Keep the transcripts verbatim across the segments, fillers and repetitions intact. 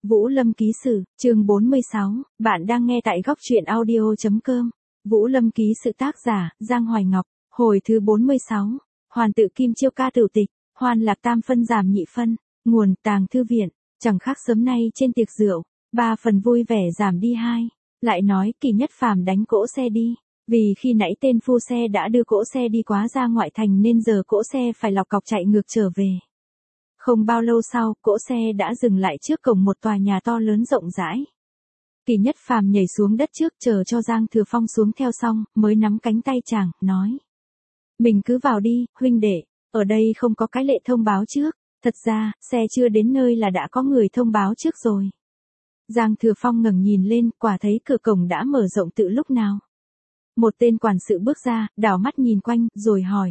Vũ Lâm ký sự, chương bốn mươi sáu, bạn đang nghe tại góc truyện audio.com. Vũ Lâm ký sự tác giả, Giang Hoài Ngọc, hồi thứ bốn mươi sáu, Hoàn tự Kim Chiêu ca tửu tịch, Hoan lạc tam phân giảm nhị phân, nguồn Tàng Thư Viện, chẳng khác sớm nay trên tiệc rượu, ba phần vui vẻ giảm đi hai, lại nói Kỳ Nhất Phàm đánh cỗ xe đi, vì khi nãy tên phu xe đã đưa cỗ xe đi quá ra ngoại thành nên giờ cỗ xe phải lọc cọc chạy ngược trở về. Không bao lâu sau, cỗ xe đã dừng lại trước cổng một tòa nhà to lớn rộng rãi. Kỳ Nhất Phàm nhảy xuống đất trước chờ cho Giang Thừa Phong xuống theo xong, mới nắm cánh tay chàng, nói. Mình cứ vào đi, huynh đệ, ở đây không có cái lệ thông báo trước, thật ra, xe chưa đến nơi là đã có người thông báo trước rồi. Giang Thừa Phong ngẩng nhìn lên, quả thấy cửa cổng đã mở rộng từ lúc nào. Một tên quản sự bước ra, đảo mắt nhìn quanh, rồi hỏi.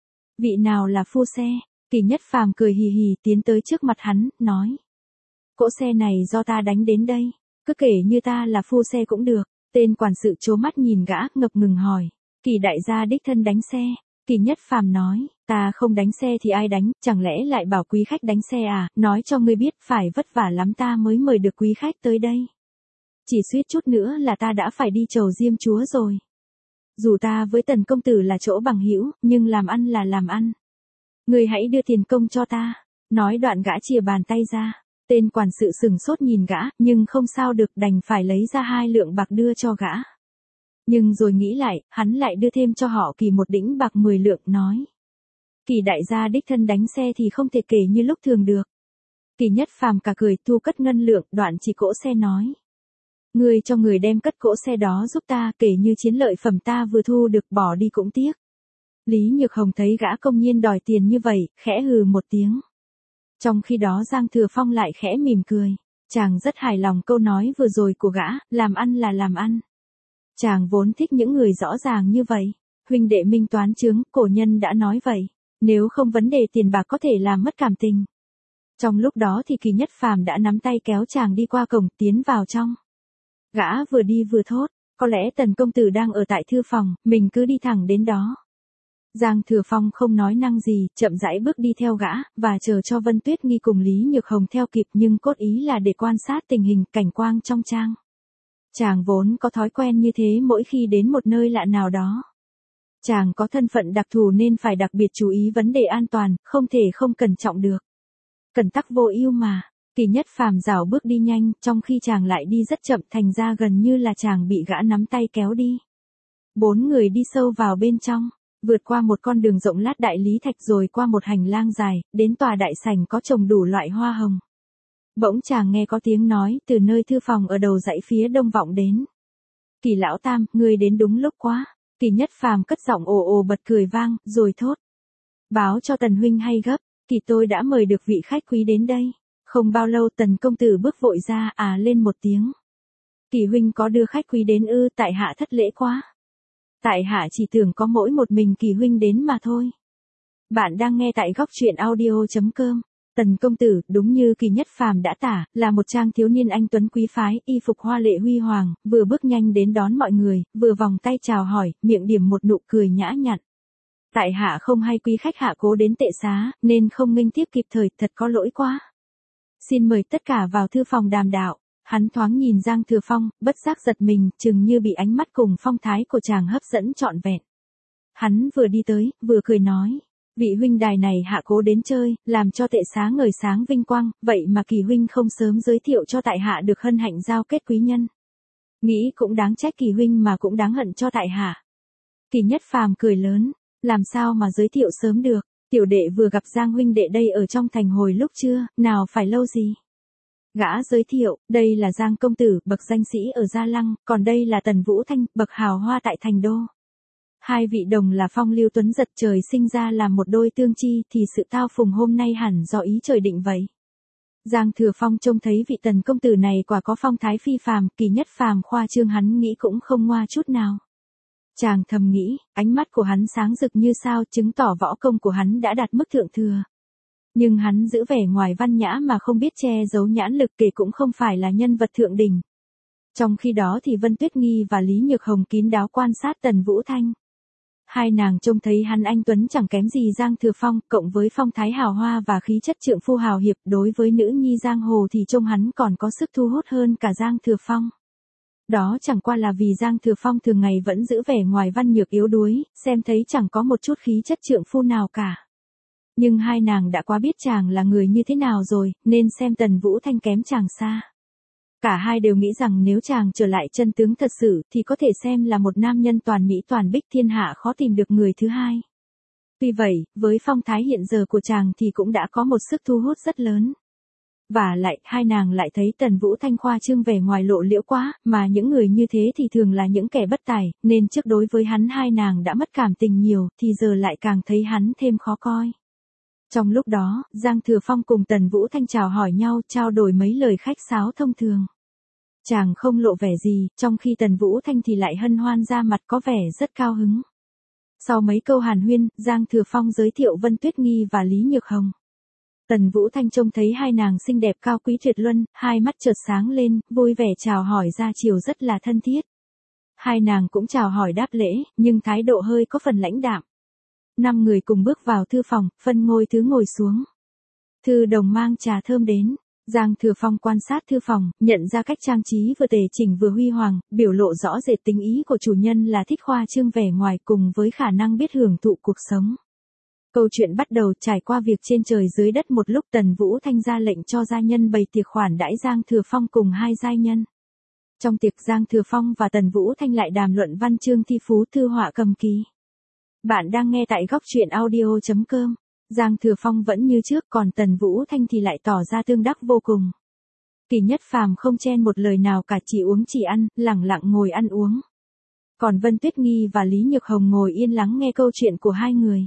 Vị nào là phu xe? Kỳ Nhất Phàm cười hì hì tiến tới trước mặt hắn, nói. Cỗ xe này do ta đánh đến đây, cứ kể như ta là phu xe cũng được. Tên quản sự trố mắt nhìn gã, ngập ngừng hỏi. Kỳ đại gia đích thân đánh xe. Kỳ Nhất Phàm nói, ta không đánh xe thì ai đánh, chẳng lẽ lại bảo quý khách đánh xe à, nói cho ngươi biết phải vất vả lắm ta mới mời được quý khách tới đây. Chỉ suýt chút nữa là ta đã phải đi chầu Diêm Chúa rồi. Dù ta với Tần công tử là chỗ bằng hữu, nhưng làm ăn là làm ăn. Ngươi hãy đưa tiền công cho ta. Nói đoạn gã chìa bàn tay ra. Tên quản sự sừng sốt nhìn gã, nhưng không sao được đành phải lấy ra hai lượng bạc đưa cho gã. Nhưng rồi nghĩ lại, hắn lại đưa thêm cho họ Kỳ một đĩnh bạc mười lượng, nói. Kỳ đại gia đích thân đánh xe thì không thể kể như lúc thường được. Kỳ Nhất Phàm cả cười thu cất ngân lượng, đoạn chỉ cỗ xe nói. Ngươi cho người đem cất cỗ xe đó giúp ta, kể như chiến lợi phẩm ta vừa thu được, bỏ đi cũng tiếc. Lý Nhược Hồng thấy gã công nhiên đòi tiền như vậy, khẽ hừ một tiếng. Trong khi đó Giang Thừa Phong lại khẽ mỉm cười. Chàng rất hài lòng câu nói vừa rồi của gã, làm ăn là làm ăn. Chàng vốn thích những người rõ ràng như vậy. Huynh đệ minh toán chướng, cổ nhân đã nói vậy. Nếu không vấn đề tiền bạc có thể làm mất cảm tình. Trong lúc đó thì Kỳ Nhất Phàm đã nắm tay kéo chàng đi qua cổng, tiến vào trong. Gã vừa đi vừa thốt, có lẽ Tần công tử đang ở tại thư phòng, mình cứ đi thẳng đến đó. Giang Thừa Phong không nói năng gì, chậm rãi bước đi theo gã, và chờ cho Vân Tuyết Nghi cùng Lý Nhược Hồng theo kịp, nhưng cốt ý là để quan sát tình hình, cảnh quang trong trang. Chàng vốn có thói quen như thế mỗi khi đến một nơi lạ nào đó. Chàng có thân phận đặc thù nên phải đặc biệt chú ý vấn đề an toàn, không thể không cẩn trọng được. Cẩn tắc vô ưu mà. Kỳ Nhất Phàm rảo bước đi nhanh, trong khi chàng lại đi rất chậm, thành ra gần như là chàng bị gã nắm tay kéo đi. Bốn người đi sâu vào bên trong, vượt qua một con đường rộng lát đại lý thạch rồi qua một hành lang dài, đến tòa đại sảnh có trồng đủ loại hoa hồng. Bỗng chàng nghe có tiếng nói từ nơi thư phòng ở đầu dãy phía đông vọng đến. Kỳ lão tam, ngươi đến đúng lúc quá. Kỳ Nhất Phàm cất giọng ồ ồ bật cười vang, rồi thốt. Báo cho Tần huynh hay gấp, Kỳ tôi đã mời được vị khách quý đến đây. Không bao lâu Tần công tử bước vội ra, à lên một tiếng. Kỳ huynh có đưa khách quý đến ư, tại hạ thất lễ quá. Tại hạ chỉ tưởng có mỗi một mình Kỳ huynh đến mà thôi. Bạn đang nghe tại góc truyện audio.com. Tần công tử, đúng như Kỳ Nhất Phàm đã tả, là một trang thiếu niên anh tuấn quý phái, y phục hoa lệ huy hoàng, vừa bước nhanh đến đón mọi người, vừa vòng tay chào hỏi, miệng điểm một nụ cười nhã nhặn. Tại hạ không hay quý khách hạ cố đến tệ xá, nên không nghênh tiếp kịp thời, thật có lỗi quá. Xin mời tất cả vào thư phòng đàm đạo. Hắn thoáng nhìn Giang Thừa Phong, bất giác giật mình, chừng như bị ánh mắt cùng phong thái của chàng hấp dẫn trọn vẹn. Hắn vừa đi tới, vừa cười nói. Vị huynh đài này hạ cố đến chơi, làm cho tệ xá ngời sáng vinh quang, vậy mà Kỳ huynh không sớm giới thiệu cho tại hạ được hân hạnh giao kết quý nhân. Nghĩ cũng đáng trách Kỳ huynh mà cũng đáng hận cho tại hạ. Kỳ Nhất Phàm cười lớn, làm sao mà giới thiệu sớm được, tiểu đệ vừa gặp Giang huynh đệ đây ở trong thành hồi lúc trưa, nào phải lâu gì. Gã giới thiệu, đây là Giang công tử, bậc danh sĩ ở Gia Lăng, còn đây là Tần Vũ Thanh, bậc hào hoa tại thành đô. Hai vị đồng là phong lưu tuấn giật, trời sinh ra làm một đôi tương chi, thì sự tao phùng hôm nay hẳn do ý trời định vậy. Giang Thừa Phong trông thấy vị Tần công tử này quả có phong thái phi phàm, Kỳ Nhất Phàm khoa trương hắn nghĩ cũng không ngoa chút nào. Chàng thầm nghĩ, ánh mắt của hắn sáng rực như sao, chứng tỏ võ công của hắn đã đạt mức thượng thừa. Nhưng hắn giữ vẻ ngoài văn nhã mà không biết che giấu nhãn lực, kể cũng không phải là nhân vật thượng đỉnh. Trong khi đó thì Vân Tuyết Nghi và Lý Nhược Hồng kín đáo quan sát Tần Vũ Thanh. Hai nàng trông thấy hắn anh tuấn chẳng kém gì Giang Thừa Phong, cộng với phong thái hào hoa và khí chất trượng phu hào hiệp, đối với nữ nhi giang hồ thì trông hắn còn có sức thu hút hơn cả Giang Thừa Phong. Đó chẳng qua là vì Giang Thừa Phong thường ngày vẫn giữ vẻ ngoài văn nhược yếu đuối, xem thấy chẳng có một chút khí chất trượng phu nào cả. Nhưng hai nàng đã quá biết chàng là người như thế nào rồi, nên xem Tần Vũ Thanh kém chàng xa. Cả hai đều nghĩ rằng nếu chàng trở lại chân tướng thật sự thì có thể xem là một nam nhân toàn mỹ toàn bích thiên hạ khó tìm được người thứ hai. Tuy vậy, với phong thái hiện giờ của chàng thì cũng đã có một sức thu hút rất lớn. Và lại, hai nàng lại thấy Tần Vũ Thanh khoa trương vẻ ngoài lộ liễu quá, mà những người như thế thì thường là những kẻ bất tài, nên trước đối với hắn hai nàng đã mất cảm tình nhiều, thì giờ lại càng thấy hắn thêm khó coi. Trong lúc đó, Giang Thừa Phong cùng Tần Vũ Thanh chào hỏi nhau, trao đổi mấy lời khách sáo thông thường. Chàng không lộ vẻ gì, trong khi Tần Vũ Thanh thì lại hân hoan ra mặt có vẻ rất cao hứng. Sau mấy câu hàn huyên, Giang Thừa Phong giới thiệu Vân Tuyết Nghi và Lý Nhược Hồng. Tần Vũ Thanh trông thấy hai nàng xinh đẹp cao quý tuyệt luân, hai mắt chợt sáng lên, vui vẻ chào hỏi ra chiều rất là thân thiết. Hai nàng cũng chào hỏi đáp lễ, nhưng thái độ hơi có phần lãnh đạm. Năm người cùng bước vào thư phòng, phân ngôi thứ ngồi xuống. Thư đồng mang trà thơm đến. Giang Thừa Phong quan sát thư phòng, nhận ra cách trang trí vừa tề chỉnh vừa huy hoàng, biểu lộ rõ rệt tính ý của chủ nhân là thích khoa trương vẻ ngoài cùng với khả năng biết hưởng thụ cuộc sống. Câu chuyện bắt đầu trải qua việc trên trời dưới đất một lúc Tần Vũ Thanh ra lệnh cho gia nhân bày tiệc khoản đãi Giang Thừa Phong cùng hai giai nhân. Trong tiệc Giang Thừa Phong và Tần Vũ Thanh lại đàm luận văn chương thi phú thư họa cầm kỳ. Bạn đang nghe tại góc truyện audio chấm com. Giang Thừa Phong vẫn như trước, còn Tần Vũ Thanh thì lại tỏ ra tương đắc vô cùng. Kỳ Nhất Phàm không chen một lời nào cả, chỉ uống chỉ ăn, lẳng lặng ngồi ăn uống. Còn Vân Tuyết Nghi và Lý Nhược Hồng ngồi yên lắng nghe câu chuyện của hai người.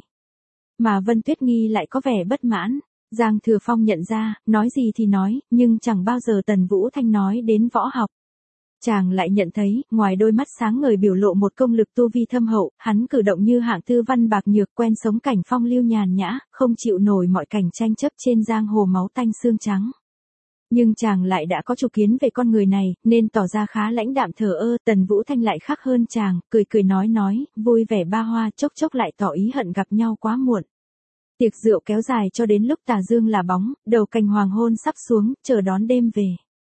Mà Vân Tuyết Nghi lại có vẻ bất mãn. Giang Thừa Phong nhận ra, nói gì thì nói, nhưng chẳng bao giờ Tần Vũ Thanh nói đến võ học. Chàng lại nhận thấy, ngoài đôi mắt sáng ngời biểu lộ một công lực tu vi thâm hậu, hắn cử động như hạng tư văn bạc nhược, quen sống cảnh phong lưu nhàn nhã, không chịu nổi mọi cảnh tranh chấp trên giang hồ máu tanh xương trắng. Nhưng chàng lại đã có chủ kiến về con người này, nên tỏ ra khá lãnh đạm thờ ơ. Tần Vũ Thanh lại khác hơn chàng, cười cười nói nói, vui vẻ ba hoa, chốc chốc lại tỏ ý hận gặp nhau quá muộn. Tiệc rượu kéo dài cho đến lúc tà dương là bóng, đầu cành hoàng hôn sắp xuống, chờ đón đêm về.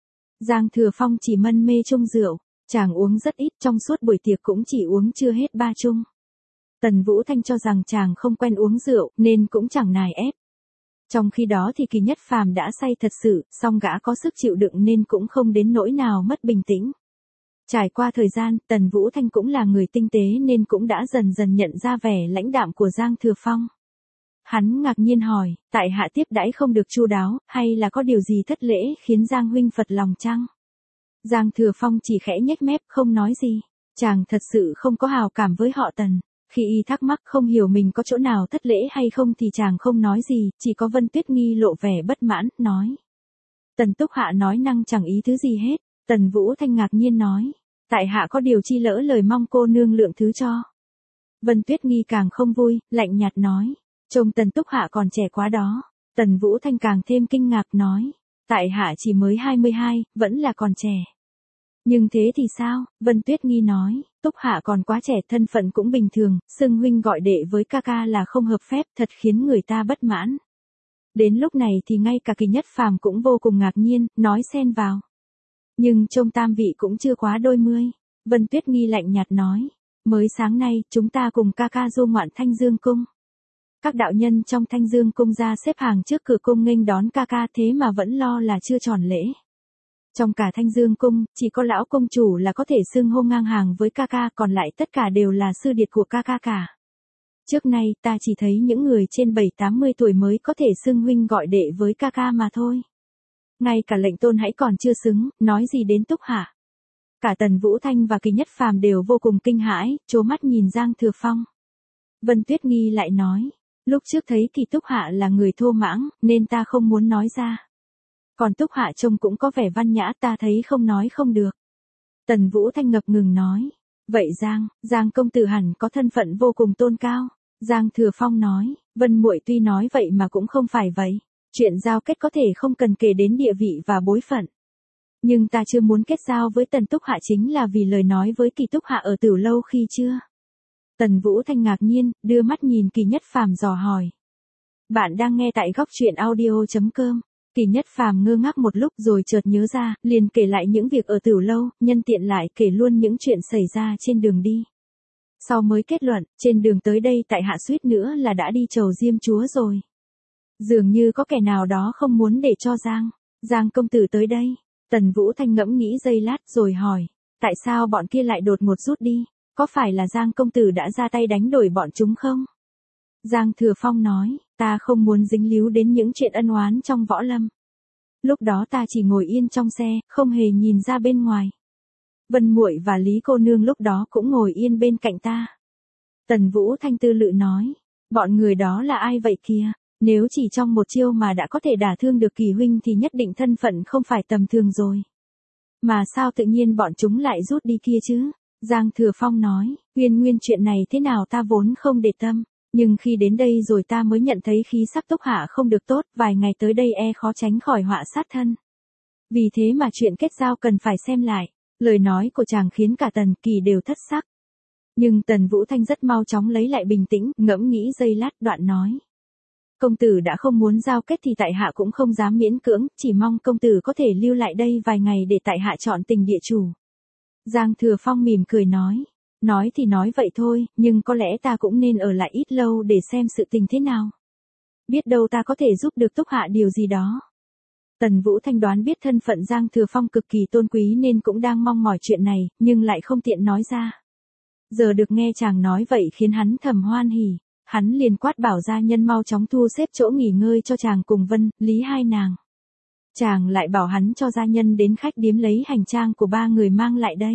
Giang Thừa Phong chỉ mân mê chung rượu, chàng uống rất ít, trong suốt buổi tiệc cũng chỉ uống chưa hết ba chung. Tần Vũ Thanh cho rằng chàng không quen uống rượu, nên cũng chẳng nài ép. Trong khi đó thì Kỳ Nhất Phàm đã say thật sự, song gã có sức chịu đựng nên cũng không đến nỗi nào mất bình tĩnh. Trải qua thời gian, Tần Vũ Thanh cũng là người tinh tế nên cũng đã dần dần nhận ra vẻ lãnh đạm của Giang Thừa Phong. Hắn ngạc nhiên hỏi, tại hạ tiếp đãi không được chu đáo, hay là có điều gì thất lễ khiến Giang huynh phật lòng chăng? Giang Thừa Phong chỉ khẽ nhếch mép không nói gì. Chàng thật sự không có hào cảm với họ Tần. Khi y thắc mắc không hiểu mình có chỗ nào thất lễ hay không thì chàng không nói gì, chỉ có Vân Tuyết Nghi lộ vẻ bất mãn, nói. Tần Túc Hạ nói năng chẳng ý thứ gì hết. Tần Vũ Thanh ngạc nhiên nói, tại hạ có điều chi lỡ lời, mong cô nương lượng thứ cho. Vân Tuyết Nghi càng không vui, lạnh nhạt nói. Trông Tần Túc Hạ còn trẻ quá đó. Tần Vũ Thanh càng thêm kinh ngạc nói. Tại hạ chỉ mới hai mươi hai, vẫn là còn trẻ. Nhưng thế thì sao? Vân Tuyết Nghi nói. Túc Hạ còn quá trẻ, thân phận cũng bình thường, xưng huynh gọi đệ với ca ca là không hợp phép, thật khiến người ta bất mãn. Đến lúc này thì ngay cả Kỳ Nhất Phàm cũng vô cùng ngạc nhiên, nói xen vào. Nhưng trông tam vị cũng chưa quá đôi mươi. Vân Tuyết Nghi lạnh nhạt nói. Mới sáng nay, chúng ta cùng ca ca du ngoạn Thanh Dương Cung. Các đạo nhân trong Thanh Dương Cung ra xếp hàng trước cửa cung nghênh đón ca ca, thế mà vẫn lo là chưa tròn lễ. Trong cả Thanh Dương Cung, chỉ có lão công chủ là có thể xưng hô ngang hàng với ca ca, còn lại tất cả đều là sư điệt của ca ca cả. Trước nay ta chỉ thấy những người trên bảy tám mươi tuổi mới có thể xưng huynh gọi đệ với ca ca mà thôi. Ngay cả lệnh tôn hãy còn chưa xứng, nói gì đến Túc Hạ. Cả Tần Vũ Thanh và Kỳ Nhất Phàm đều vô cùng kinh hãi, trố mắt nhìn Giang Thừa Phong. Vân Tuyết Nghi lại nói. Lúc trước thấy Kỳ Túc Hạ là người thô mãng, nên ta không muốn nói ra. Còn Túc Hạ trông cũng có vẻ văn nhã, ta thấy không nói không được. Tần Vũ Thanh ngập ngừng nói. Vậy Giang, Giang công tử hẳn có thân phận vô cùng tôn cao. Giang Thừa Phong nói. Vân muội tuy nói vậy mà cũng không phải vậy. Chuyện giao kết có thể không cần kể đến địa vị và bối phận. Nhưng ta chưa muốn kết giao với Tần Túc Hạ chính là vì lời nói với Kỳ Túc Hạ ở Tử Lâu khi chưa. Tần Vũ Thanh ngạc nhiên, đưa mắt nhìn Kỳ Nhất Phàm dò hỏi. Bạn đang nghe tại góc truyện audio.com. Kỳ Nhất Phàm ngơ ngác một lúc rồi chợt nhớ ra, liền kể lại những việc ở Tửu Lâu, nhân tiện lại kể luôn những chuyện xảy ra trên đường đi. Sau mới kết luận, trên đường tới đây tại hạ suýt nữa là đã đi chầu Diêm Chúa rồi. Dường như có kẻ nào đó không muốn để cho Giang, Giang công tử tới đây. Tần Vũ Thanh ngẫm nghĩ giây lát rồi hỏi, tại sao bọn kia lại đột ngột rút đi, có phải là Giang công tử đã ra tay đánh đuổi bọn chúng không? Giang Thừa Phong nói, ta không muốn dính líu đến những chuyện ân oán trong võ lâm. Lúc đó ta chỉ ngồi yên trong xe, không hề nhìn ra bên ngoài. Vân Muội và Lý cô nương lúc đó cũng ngồi yên bên cạnh ta. Tần Vũ Thanh tư lự nói, bọn người đó là ai vậy kia? Nếu chỉ trong một chiêu mà đã có thể đả thương được Kỳ huynh thì nhất định thân phận không phải tầm thường rồi. Mà sao tự nhiên bọn chúng lại rút đi kia chứ? Giang Thừa Phong nói, nguyên nguyên chuyện này thế nào ta vốn không để tâm, nhưng khi đến đây rồi ta mới nhận thấy khí sắc Túc Hạ không được tốt, vài ngày tới đây e khó tránh khỏi họa sát thân. Vì thế mà chuyện kết giao cần phải xem lại. Lời nói của chàng khiến cả Tần Kỳ đều thất sắc. Nhưng Tần Vũ Thanh rất mau chóng lấy lại bình tĩnh, ngẫm nghĩ giây lát đoạn nói. Công tử đã không muốn giao kết thì tại hạ cũng không dám miễn cưỡng, chỉ mong công tử có thể lưu lại đây vài ngày để tại hạ chọn tình địa chủ. Giang Thừa Phong mỉm cười nói. Nói thì nói vậy thôi, nhưng có lẽ ta cũng nên ở lại ít lâu để xem sự tình thế nào. Biết đâu ta có thể giúp được Túc Hạ điều gì đó. Tần Vũ Thanh đoán biết thân phận Giang Thừa Phong cực kỳ tôn quý nên cũng đang mong mỏi chuyện này, nhưng lại không tiện nói ra. Giờ được nghe chàng nói vậy khiến hắn thầm hoan hỉ, hắn liền quát bảo gia nhân mau chóng thu xếp chỗ nghỉ ngơi cho chàng cùng Vân, Lý hai nàng. Chàng lại bảo hắn cho gia nhân đến khách điếm lấy hành trang của ba người mang lại đây.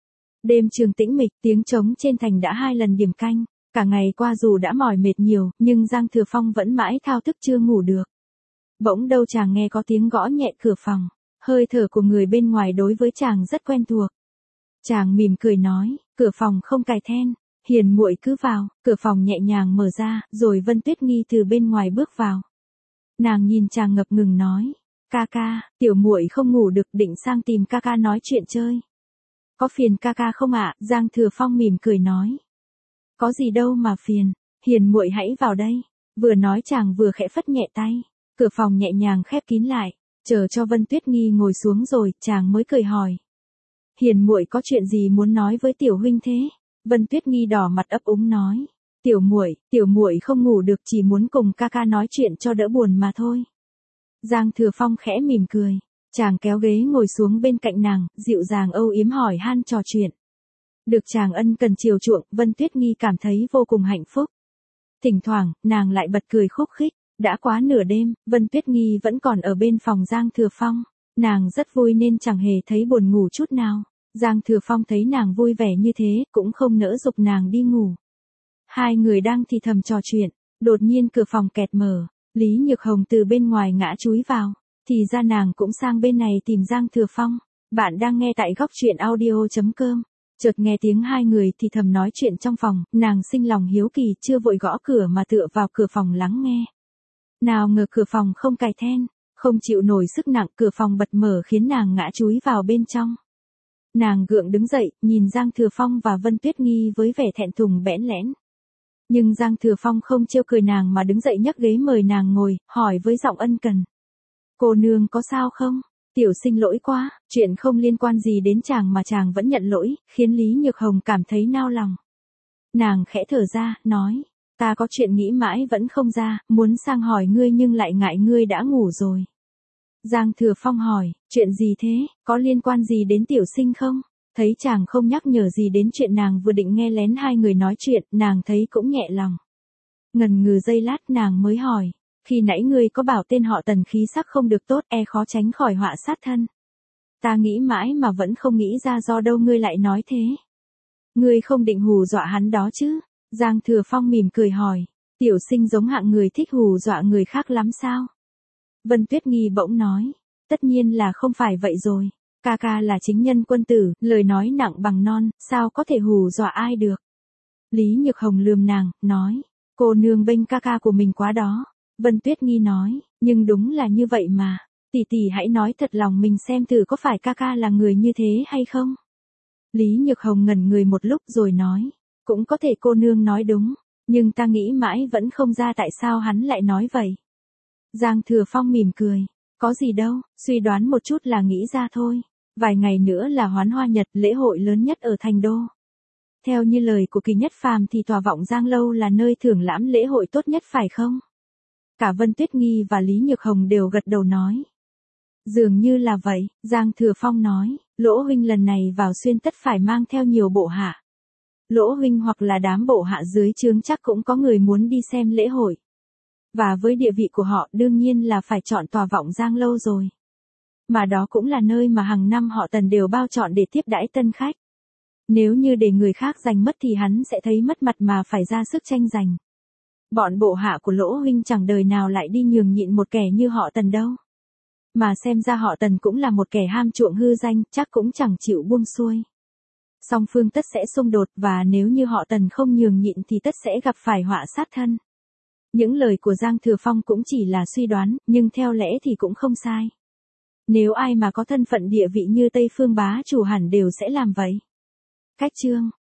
Đêm trường tĩnh mịch, tiếng trống trên thành đã hai lần điểm canh, cả ngày qua dù đã mỏi mệt nhiều, nhưng Giang Thừa Phong vẫn mãi thao thức chưa ngủ được. Bỗng đâu chàng nghe có tiếng gõ nhẹ cửa phòng, hơi thở của người bên ngoài đối với chàng rất quen thuộc. Chàng mỉm cười nói, cửa phòng không cài then, hiền muội cứ vào, cửa phòng nhẹ nhàng mở ra, rồi Vân Tuyết Nghi từ bên ngoài bước vào. Nàng nhìn chàng ngập ngừng nói, ca ca, tiểu muội không ngủ được định sang tìm ca ca nói chuyện chơi. Có phiền ca ca không ạ? Giang Thừa Phong mỉm cười nói. Có gì đâu mà phiền, hiền muội hãy vào đây. Vừa nói chàng vừa khẽ phất nhẹ tay. Cửa phòng nhẹ nhàng khép kín lại, chờ cho Vân Tuyết Nghi ngồi xuống rồi, chàng mới cười hỏi. Hiền muội có chuyện gì muốn nói với tiểu huynh thế? Vân Tuyết Nghi đỏ mặt ấp úng nói. Tiểu muội, tiểu muội không ngủ được chỉ muốn cùng ca ca nói chuyện cho đỡ buồn mà thôi. Giang Thừa Phong khẽ mỉm cười, chàng kéo ghế ngồi xuống bên cạnh nàng, dịu dàng âu yếm hỏi han trò chuyện. Được chàng ân cần chiều chuộng, Vân Tuyết Nghi cảm thấy vô cùng hạnh phúc. Thỉnh thoảng, nàng lại bật cười khúc khích. Đã quá nửa đêm, Vân Tuyết Nghi vẫn còn ở bên phòng Giang Thừa Phong. Nàng rất vui nên chẳng hề thấy buồn ngủ chút nào. Giang Thừa Phong thấy nàng vui vẻ như thế, cũng không nỡ giục nàng đi ngủ. Hai người đang thì thầm trò chuyện, đột nhiên cửa phòng kẹt mở, Lý Nhược Hồng từ bên ngoài ngã chúi vào. Thì ra nàng cũng sang bên này tìm Giang Thừa Phong. Bạn đang nghe tại góc truyện audio.com. Chợt nghe tiếng hai người thì thầm nói chuyện trong phòng, nàng sinh lòng hiếu kỳ chưa vội gõ cửa mà tựa vào cửa phòng lắng nghe. Nào ngờ cửa phòng không cài then, không chịu nổi sức nặng, cửa phòng bật mở khiến nàng ngã chúi vào bên trong. Nàng gượng đứng dậy, nhìn Giang Thừa Phong và Vân Tuyết Nghi với vẻ thẹn thùng bẽn lẽn. Nhưng Giang Thừa Phong không trêu cười nàng mà đứng dậy nhấc ghế mời nàng ngồi, hỏi với giọng ân cần. Cô nương có sao không? Tiểu sinh lỗi quá, chuyện không liên quan gì đến chàng mà chàng vẫn nhận lỗi, khiến Lý Nhược Hồng cảm thấy nao lòng. Nàng khẽ thở ra, nói. Ta có chuyện nghĩ mãi vẫn không ra, muốn sang hỏi ngươi nhưng lại ngại ngươi đã ngủ rồi. Giang Thừa Phong hỏi, chuyện gì thế, có liên quan gì đến tiểu sinh không? Thấy chàng không nhắc nhở gì đến chuyện nàng vừa định nghe lén hai người nói chuyện, nàng thấy cũng nhẹ lòng. Ngần ngừ giây lát nàng mới hỏi, khi nãy ngươi có bảo tên họ Tần khí sắc không được tốt, e khó tránh khỏi họa sát thân. Ta nghĩ mãi mà vẫn không nghĩ ra do đâu ngươi lại nói thế. Ngươi không định hù dọa hắn đó chứ? Giang Thừa Phong mỉm cười hỏi, tiểu sinh giống hạng người thích hù dọa người khác lắm sao? Vân Tuyết Nghi bỗng nói, tất nhiên là không phải vậy rồi, ca ca là chính nhân quân tử, lời nói nặng bằng non, sao có thể hù dọa ai được? Lý Nhược Hồng lườm nàng, nói, cô nương bênh ca ca của mình quá đó. Vân Tuyết Nghi nói, nhưng đúng là như vậy mà, tỷ tỷ hãy nói thật lòng mình xem thử có phải ca ca là người như thế hay không? Lý Nhược Hồng ngẩn người một lúc rồi nói, Cũng có thể cô nương nói đúng, nhưng ta nghĩ mãi vẫn không ra tại sao hắn lại nói vậy. Giang Thừa Phong mỉm cười, có gì đâu, suy đoán một chút là nghĩ ra thôi. Vài ngày nữa là Hoán Hoa Nhật, lễ hội lớn nhất ở thành đô. Theo như lời của Kỳ Nhất Phàm thì tòa vọng Giang Lâu là nơi thưởng lãm lễ hội tốt nhất phải không? Cả Vân Tuyết Nghi và Lý Nhược Hồng đều gật đầu nói. Dường như là vậy, Giang Thừa Phong nói, Lỗ huynh lần này vào xuyên tất phải mang theo nhiều bộ hạ. Lỗ huynh hoặc là đám bộ hạ dưới trướng chắc cũng có người muốn đi xem lễ hội. Và với địa vị của họ đương nhiên là phải chọn tòa vọng Giang Lâu rồi. Mà đó cũng là nơi mà hàng năm họ Tần đều bao chọn để tiếp đãi tân khách. Nếu như để người khác giành mất thì hắn sẽ thấy mất mặt mà phải ra sức tranh giành. Bọn bộ hạ của Lỗ huynh chẳng đời nào lại đi nhường nhịn một kẻ như họ Tần đâu. Mà xem ra họ Tần cũng là một kẻ ham chuộng hư danh, chắc cũng chẳng chịu buông xuôi. Song phương tất sẽ xung đột và nếu như họ Tần không nhường nhịn thì tất sẽ gặp phải họa sát thân. Những lời của Giang Thừa Phong cũng chỉ là suy đoán, nhưng theo lẽ thì cũng không sai. Nếu ai mà có thân phận địa vị như Tây Phương bá chủ hẳn đều sẽ làm vậy. Cách chương